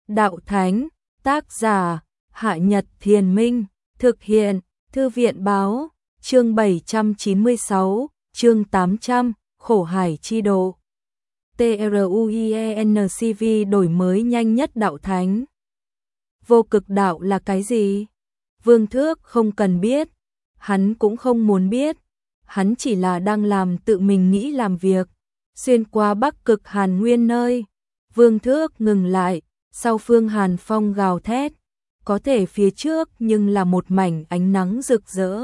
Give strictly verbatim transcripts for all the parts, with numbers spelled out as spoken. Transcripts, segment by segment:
Đạo Thánh, tác giả, Hạ Nhật Thiền Minh, thực hiện, Thư viện Báo, chương bảy trăm chín mươi sáu, chương tám trăm, Khổ Hải Chi Độ. TRUIENCV đổi mới nhanh nhất Đạo Thánh. Vô cực đạo là cái gì? Vương Thước không cần biết, hắn cũng không muốn biết, hắn chỉ là đang làm tự mình nghĩ làm việc. Xuyên qua Bắc Cực Hàn Nguyên nơi, Vương Thước ngừng lại, sau phương Hàn Phong gào thét, có thể phía trước nhưng là một mảnh ánh nắng rực rỡ.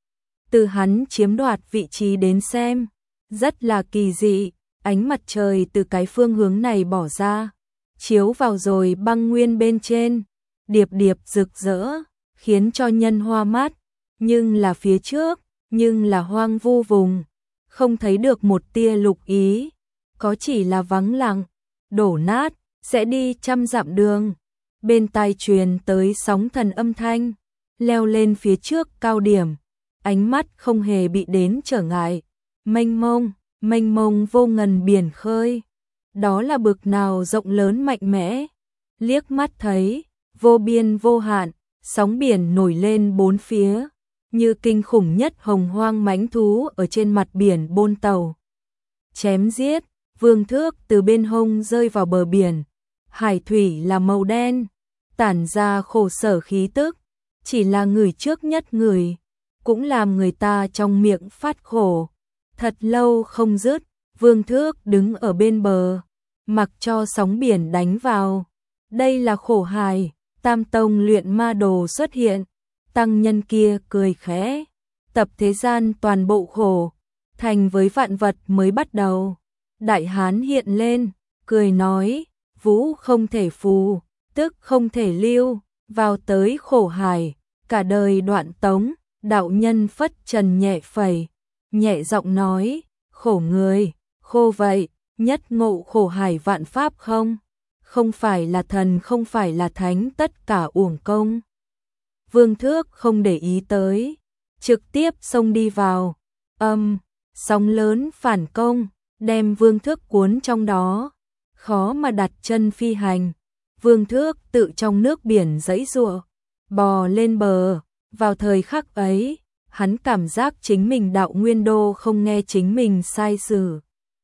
Từ hắn chiếm đoạt vị trí đến xem, rất là kỳ dị, ánh mặt trời từ cái phương hướng này bỏ ra, chiếu vào rồi băng nguyên bên trên, điệp điệp rực rỡ, khiến cho nhân hoa mắt, nhưng là phía trước, nhưng là hoang vu vùng, không thấy được một tia lục ý, có chỉ là vắng lặng, đổ nát, sẽ đi trăm dặm đường. Bên tai truyền tới sóng thần âm thanh, leo lên phía trước cao điểm, ánh mắt không hề bị đến trở ngại, mênh mông, mênh mông vô ngần biển khơi. Đó là bực nào rộng lớn mạnh mẽ, liếc mắt thấy, vô biên vô hạn, sóng biển nổi lên bốn phía, như kinh khủng nhất hồng hoang mãnh thú ở trên mặt biển bôn tàu. Chém giết, Vương Thước từ bên hông rơi vào bờ biển, hải thủy là màu đen, tản ra khổ sở khí tức, chỉ là người trước nhất người, cũng làm người ta trong miệng phát khổ. Thật lâu không dứt, Vương Thước đứng ở bên bờ, mặc cho sóng biển đánh vào. Đây là khổ hải, Tam Tông luyện ma đồ xuất hiện, tăng nhân kia cười khẽ, tập thế gian toàn bộ khổ, thành với vạn vật mới bắt đầu. Đại Hán hiện lên, cười nói, vũ không thể phù, tức không thể lưu, vào tới khổ hải, cả đời đoạn tống. Đạo nhân phất trần nhẹ phẩy, nhẹ giọng nói, khổ người, khô vậy, nhất ngộ khổ hải vạn pháp không? Không phải là thần, không phải là thánh, tất cả uổng công. Vương Thước không để ý tới, trực tiếp xông đi vào, âm, sóng lớn phản công, đem Vương Thước cuốn trong đó, khó mà đặt chân phi hành. Vương Thước tự trong nước biển giãy giụa, bò lên bờ. Vào thời khắc ấy, hắn cảm giác chính mình đạo nguyên đô không nghe chính mình sai sử.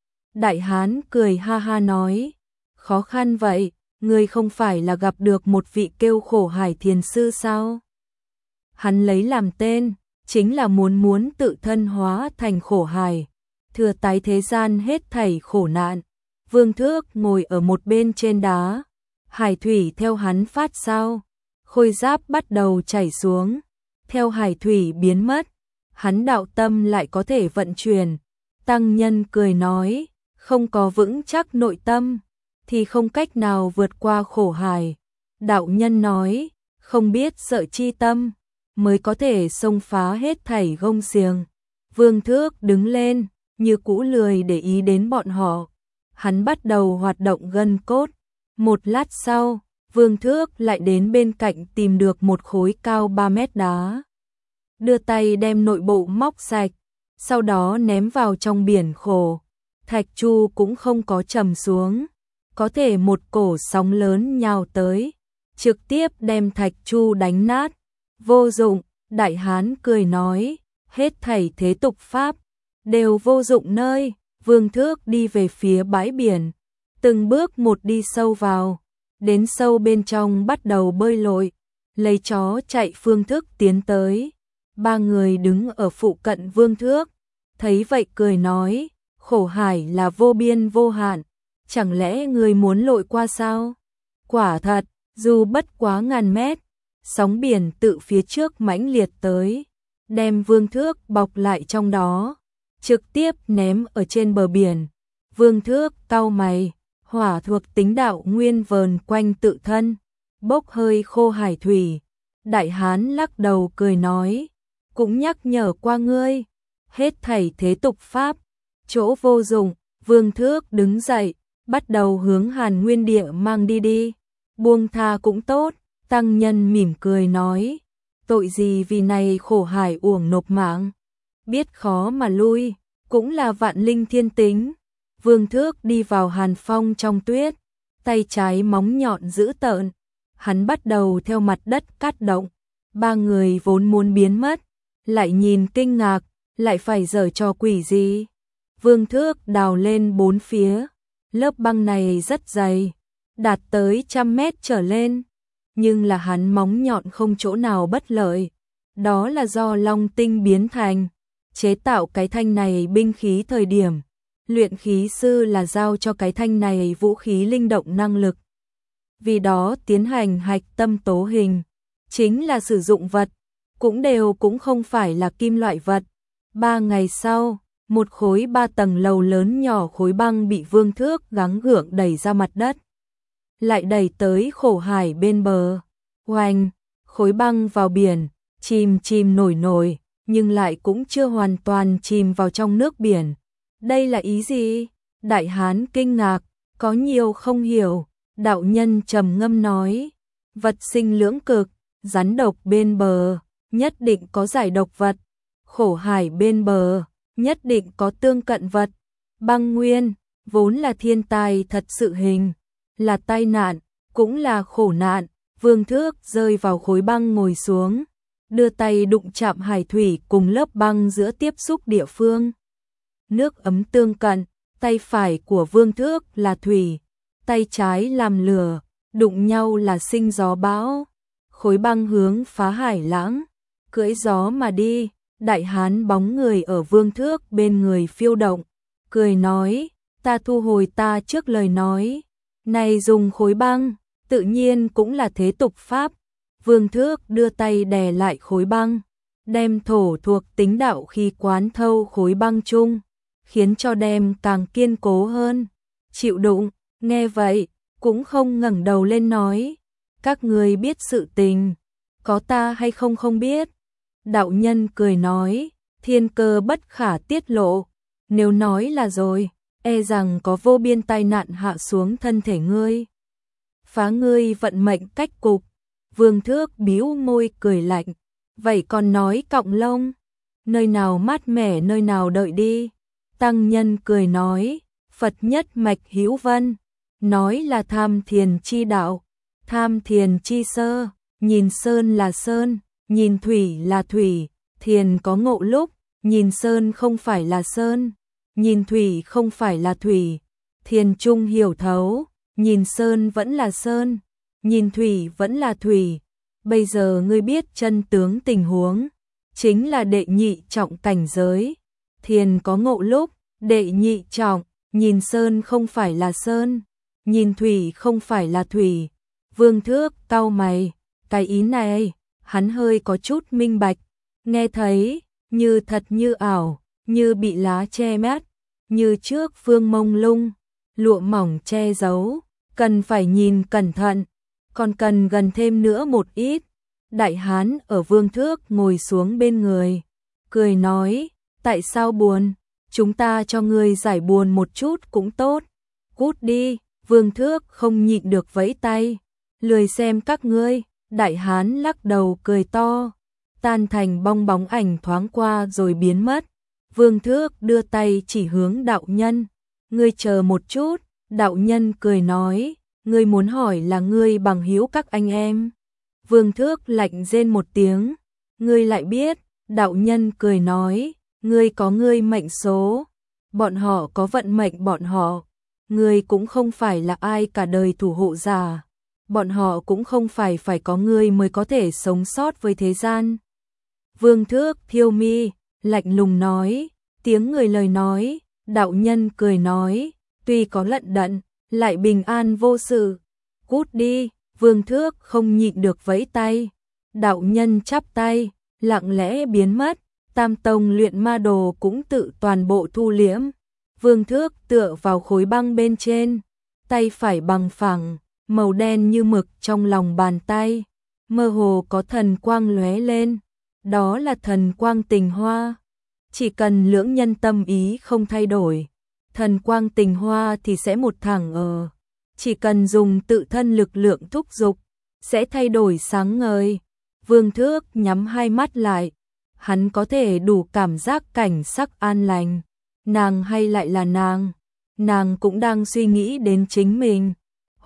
Đại Hán cười ha ha nói, khó khăn vậy, ngươi không phải là gặp được một vị kêu khổ hải thiền sư sao? Hắn lấy làm tên, chính là muốn muốn tự thân hóa thành khổ hải, thừa tái thế gian hết thảy khổ nạn. Vương Thước ngồi ở một bên trên đá, hải thủy theo hắn phát sao, khôi giáp bắt đầu chảy xuống. Theo hải thủy biến mất, hắn đạo tâm lại có thể vận chuyển. Tăng nhân cười nói, không có vững chắc nội tâm, thì không cách nào vượt qua khổ hải. Đạo nhân nói, không biết sợ chi tâm, mới có thể xông phá hết thảy gông xiềng. Vương Thước đứng lên, như cũ lười để ý đến bọn họ. Hắn bắt đầu hoạt động gân cốt. Một lát sau, Vương Thước lại đến bên cạnh tìm được một khối cao ba mét đá. Đưa tay đem nội bộ móc sạch, sau đó ném vào trong biển khổ. Thạch chu cũng không có trầm xuống, có thể một cổ sóng lớn nhào tới, trực tiếp đem thạch chu đánh nát. Vô dụng, Đại Hán cười nói, hết thảy thế tục pháp, đều vô dụng nơi. Vương Thước đi về phía bãi biển, từng bước một đi sâu vào. Đến sâu bên trong bắt đầu bơi lội, lấy chó chạy phương thức tiến tới. Ba người đứng ở phụ cận Vương Thước, thấy vậy cười nói, khổ hải là vô biên vô hạn, chẳng lẽ người muốn lội qua sao? Quả thật, dù bất quá ngàn mét, sóng biển tự phía trước mãnh liệt tới, đem Vương Thước bọc lại trong đó, trực tiếp ném ở trên bờ biển. Vương Thước cau mày, hỏa thuộc tính đạo nguyên vờn quanh tự thân, bốc hơi khô hải thủy. Đại Hán lắc đầu cười nói, cũng nhắc nhở qua ngươi, hết thảy thế tục pháp, chỗ vô dụng. Vương Thước đứng dậy, bắt đầu hướng Hàn Nguyên địa mang đi đi, buông tha cũng tốt. Tăng nhân mỉm cười nói, tội gì vì này khổ hải uổng nộp mạng, biết khó mà lui, cũng là vạn linh thiên tính. Vương Thước đi vào Hàn Phong trong tuyết, tay trái móng nhọn dữ tợn, hắn bắt đầu theo mặt đất cắt động. Ba người vốn muốn biến mất, lại nhìn kinh ngạc, lại phải giở trò quỷ gì. Vương Thước đào lên bốn phía, lớp băng này rất dày, đạt tới trăm mét trở lên, nhưng là hắn móng nhọn không chỗ nào bất lợi. Đó là do long tinh biến thành, chế tạo cái thanh này binh khí thời điểm. Luyện khí sư là giao cho cái thanh này vũ khí linh động năng lực. Vì đó tiến hành hạch tâm tố hình, chính là sử dụng vật, cũng đều cũng không phải là kim loại vật. Ba ngày sau, một khối ba tầng lầu lớn nhỏ khối băng bị Vương Thước gắng gượng đẩy ra mặt đất. Lại đẩy tới khổ hải bên bờ. Oanh, khối băng vào biển, chìm chìm nổi nổi, nhưng lại cũng chưa hoàn toàn chìm vào trong nước biển. Đây là ý gì? Đại hán kinh ngạc, có nhiều không hiểu. Đạo nhân trầm ngâm nói, vật sinh lưỡng cực, rắn độc bên bờ, nhất định có giải độc vật. Khổ hải bên bờ, nhất định có tương cận vật. Băng nguyên, vốn là thiên tai thật sự hình, là tai nạn, cũng là khổ nạn. Vương Thước rơi vào khối băng ngồi xuống, đưa tay đụng chạm hải thủy cùng lớp băng giữa tiếp xúc địa phương. Nước ấm tương cận, tay phải của Vương Thước là thủy, tay trái làm lửa, đụng nhau là sinh gió bão. Khối băng hướng phá hải lãng, cưỡi gió mà đi. Đại hán bóng người ở Vương Thước bên người phiêu động, cười nói, ta thu hồi ta trước lời nói. Này dùng khối băng, tự nhiên cũng là thế tục pháp. Vương Thước đưa tay đè lại khối băng, đem thổ thuộc tính đạo khí quán thâu khối băng chung, khiến cho đem càng kiên cố hơn. Chịu đụng, nghe vậy, cũng không ngẩng đầu lên nói, các người biết sự tình, có ta hay không không biết. Đạo nhân cười nói, thiên cơ bất khả tiết lộ, nếu nói là rồi, e rằng có vô biên tai nạn hạ xuống thân thể ngươi. Phá ngươi vận mệnh cách cục. Vương Thước bĩu môi cười lạnh, vậy còn nói cọng lông, nơi nào mát mẻ nơi nào đợi đi. Tăng nhân cười nói, Phật nhất mạch hữu vân, nói là tham thiền chi đạo, tham thiền chi sơ, nhìn sơn là sơn, nhìn thủy là thủy, thiền có ngộ lúc, nhìn sơn không phải là sơn, nhìn thủy không phải là thủy, thiền trung hiểu thấu, nhìn sơn vẫn là sơn, nhìn thủy vẫn là thủy. Bây giờ ngươi biết chân tướng tình huống, chính là đệ nhị trọng cảnh giới, thiền có ngộ lúc, đệ nhị trọng, nhìn sơn không phải là sơn, nhìn thủy không phải là thủy. Vương Thước cau mày, cái ý này, hắn hơi có chút minh bạch, nghe thấy, như thật như ảo, như bị lá che mắt, như trước phương mông lung, lụa mỏng che giấu, cần phải nhìn cẩn thận, còn cần gần thêm nữa một ít. Đại hán ở Vương Thước ngồi xuống bên người, cười nói, tại sao buồn, chúng ta cho ngươi giải buồn một chút cũng tốt, cút đi. Vương Thước không nhịn được vẫy tay, lười xem các ngươi. Đại hán lắc đầu cười to, tan thành bong bóng ảnh thoáng qua rồi biến mất. Vương Thước đưa tay chỉ hướng đạo nhân, ngươi chờ một chút. Đạo nhân cười nói, ngươi muốn hỏi là ngươi bằng hữu các anh em. Vương Thước lạnh rên một tiếng, ngươi lại biết. Đạo nhân cười nói, ngươi có ngươi mệnh số, bọn họ có vận mệnh bọn họ, ngươi cũng không phải là ai cả đời thủ hộ giả, bọn họ cũng không phải phải có ngươi mới có thể sống sót với thế gian. Vương Thước thiêu mi, lạnh lùng nói, tiếng người lời nói. Đạo nhân cười nói, tuy có lận đận, lại bình an vô sự, cút đi. Vương Thước không nhịn được vẫy tay, đạo nhân chắp tay, lặng lẽ biến mất. Tam tông luyện ma đồ cũng tự toàn bộ thu liễm. Vương Thước tựa vào khối băng bên trên, tay phải bằng phẳng, màu đen như mực trong lòng bàn tay, mơ hồ có thần quang lóe lên, đó là thần quang tình hoa. Chỉ cần lưỡng nhân tâm ý không thay đổi, thần quang tình hoa thì sẽ một thẳng ở. Chỉ cần dùng tự thân lực lượng thúc giục, sẽ thay đổi sáng ngời. Vương Thước nhắm hai mắt lại, hắn có thể đủ cảm giác cảnh sắc an lành. Nàng hay lại là nàng, nàng cũng đang suy nghĩ đến chính mình.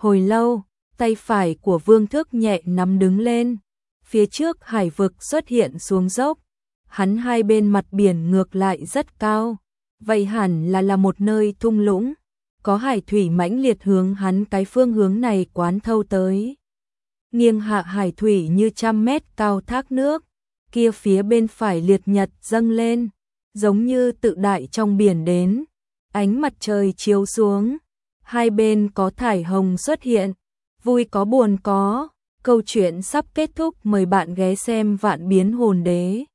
Hồi lâu, tay phải của Vương Thước nhẹ nắm đứng lên, phía trước hải vực xuất hiện xuống dốc, hắn hai bên mặt biển ngược lại rất cao, vậy hẳn là là một nơi thung lũng, có hải thủy mãnh liệt hướng hắn cái phương hướng này quán thâu tới. Nghiêng hạ hải thủy như trăm mét cao thác nước, kia phía bên phải liệt nhật dâng lên, giống như tự đại trong biển đến, ánh mặt trời chiếu xuống, hai bên có thải hồng xuất hiện, vui có buồn có, câu chuyện sắp kết thúc, mời bạn ghé xem Vạn Biến Hồn Đế.